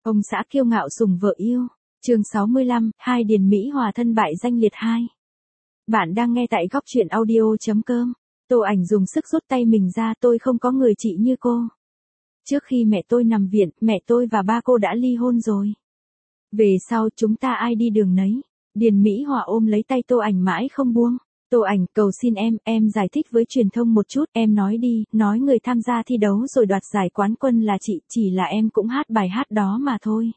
Ông xã kiêu ngạo sủng vợ yêu. Chương 65, hai Điền Mỹ Hòa thân bại danh liệt 2. Bạn đang nghe tại góc truyện audio.com. Tô Ảnh dùng sức rút tay mình ra, tôi không có người chị như cô. Trước khi mẹ tôi nằm viện, mẹ tôi và ba cô đã ly hôn rồi. Về sau chúng ta ai đi đường nấy. Điền Mỹ Hòa ôm lấy tay Tô Ảnh mãi không buông. Tô Ảnh, cầu xin em giải thích với truyền thông một chút, em nói đi, nói người tham gia thi đấu rồi đoạt giải quán quân là chị, chỉ là em cũng hát bài hát đó mà thôi.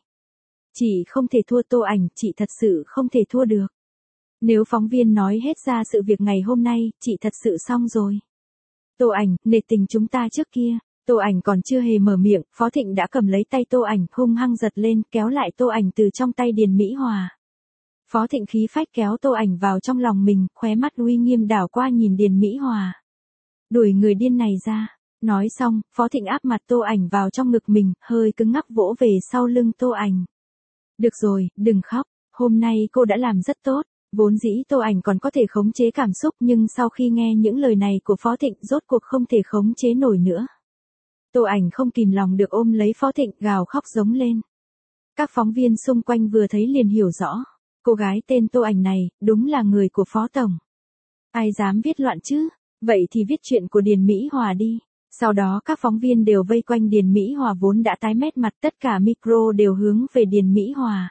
Chị không thể thua. Tô Ảnh, chị thật sự không thể thua được. Nếu phóng viên nói hết ra sự việc ngày hôm nay, chị thật sự xong rồi. Tô Ảnh, nể tình chúng ta trước kia. Tô Ảnh còn chưa hề mở miệng, Phó Thịnh đã cầm lấy tay Tô Ảnh, hung hăng giật lên, kéo lại Tô Ảnh từ trong tay Điền Mỹ Hòa. Phó Thịnh khí phách kéo Tô Ảnh vào trong lòng mình, khóe mắt uy nghiêm đảo qua nhìn Điền Mỹ Hòa. Đuổi người điên này ra. Nói xong, Phó Thịnh áp mặt Tô Ảnh vào trong ngực mình, hơi cứng ngắc vỗ về sau lưng Tô Ảnh. Được rồi, đừng khóc, hôm nay cô đã làm rất tốt. Vốn dĩ Tô Ảnh còn có thể khống chế cảm xúc, nhưng sau khi nghe những lời này của Phó Thịnh, rốt cuộc không thể khống chế nổi nữa. Tô Ảnh không kìm lòng được ôm lấy Phó Thịnh, gào khóc giống lên. Các phóng viên xung quanh vừa thấy liền hiểu rõ. Cô gái tên Tô Ảnh này, đúng là người của Phó Tổng. Ai dám viết loạn chứ? Vậy thì viết chuyện của Điền Mỹ Hòa đi. Sau đó các phóng viên đều vây quanh Điền Mỹ Hòa vốn đã tái mét mặt, tất cả micro đều hướng về Điền Mỹ Hòa.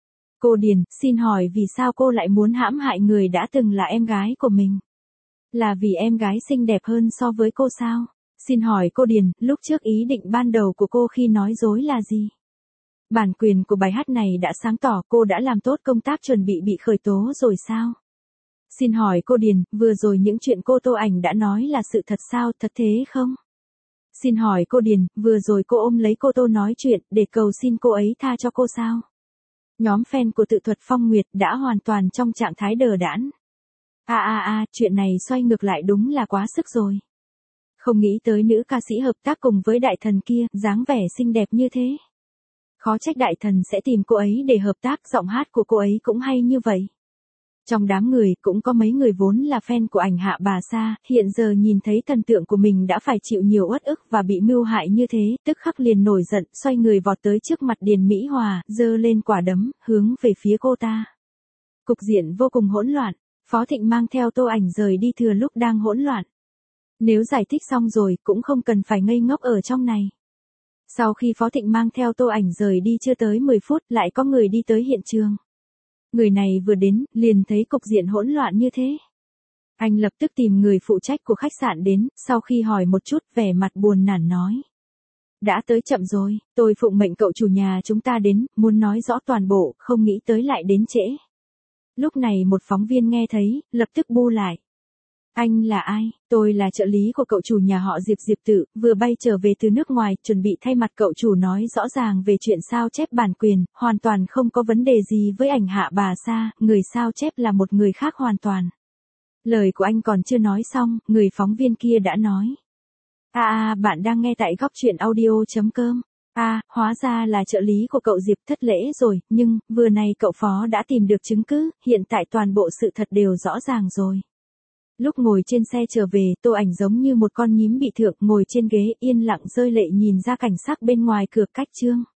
Cô Điền, xin hỏi vì sao cô lại muốn hãm hại người đã từng là em gái của mình? Là vì em gái xinh đẹp hơn so với cô sao? Xin hỏi cô Điền, lúc trước ý định ban đầu của cô khi nói dối là gì? Bản quyền của bài hát này đã sáng tỏ, cô đã làm tốt công tác chuẩn bị khởi tố rồi sao? Xin hỏi cô Điền, vừa rồi những chuyện cô Tô Ảnh đã nói là sự thật sao, thật thế không? Xin hỏi cô Điền, vừa rồi cô ôm lấy cô Tô nói chuyện để cầu xin cô ấy tha cho cô sao? Nhóm fan của Tự Thuật Phong Nguyệt đã hoàn toàn trong trạng thái đờ đẫn. Chuyện này xoay ngược lại đúng là quá sức rồi. Không nghĩ tới nữ ca sĩ hợp tác cùng với đại thần kia, dáng vẻ xinh đẹp như thế. Khó trách đại thần sẽ tìm cô ấy để hợp tác, giọng hát của cô ấy cũng hay như vậy. Trong đám người cũng có mấy người vốn là fan của ảnh Hạ Bà Sa, hiện giờ nhìn thấy thần tượng của mình đã phải chịu nhiều uất ức và bị mưu hại như thế, tức khắc liền nổi giận, xoay người vọt tới trước mặt Điền Mỹ Hòa, giơ lên quả đấm, hướng về phía cô ta. Cục diện vô cùng hỗn loạn, Phó Thịnh mang theo Tô Ảnh rời đi thừa lúc đang hỗn loạn. Nếu giải thích xong rồi, cũng không cần phải ngây ngốc ở trong này. Sau khi Phó Thịnh mang theo Tô Ảnh rời đi chưa tới 10 phút, lại có người đi tới hiện trường. Người này vừa đến, liền thấy cục diện hỗn loạn như thế. Anh lập tức tìm người phụ trách của khách sạn đến, sau khi hỏi một chút, vẻ mặt buồn nản nói. Đã tới chậm rồi, tôi phụng mệnh cậu chủ nhà chúng ta đến, muốn nói rõ toàn bộ, không nghĩ tới lại đến trễ. Lúc này một phóng viên nghe thấy, lập tức bu lại. Anh là ai? Tôi là trợ lý của cậu chủ nhà họ Diệp, Diệp Tự, vừa bay trở về từ nước ngoài, chuẩn bị thay mặt cậu chủ nói rõ ràng về chuyện sao chép bản quyền, hoàn toàn không có vấn đề gì với ảnh Hạ Bà Sa, người sao chép là một người khác hoàn toàn. Lời của anh còn chưa nói xong, người phóng viên kia đã nói. Bạn đang nghe tại góc truyện audio.com. Hóa ra là trợ lý của cậu Diệp, thất lễ rồi, nhưng, vừa này cậu Phó đã tìm được chứng cứ, hiện tại toàn bộ sự thật đều rõ ràng rồi. Lúc ngồi trên xe trở về, Tô Ảnh giống như một con nhím bị thượng, ngồi trên ghế yên lặng rơi lệ nhìn ra cảnh sắc bên ngoài cửa cách chương.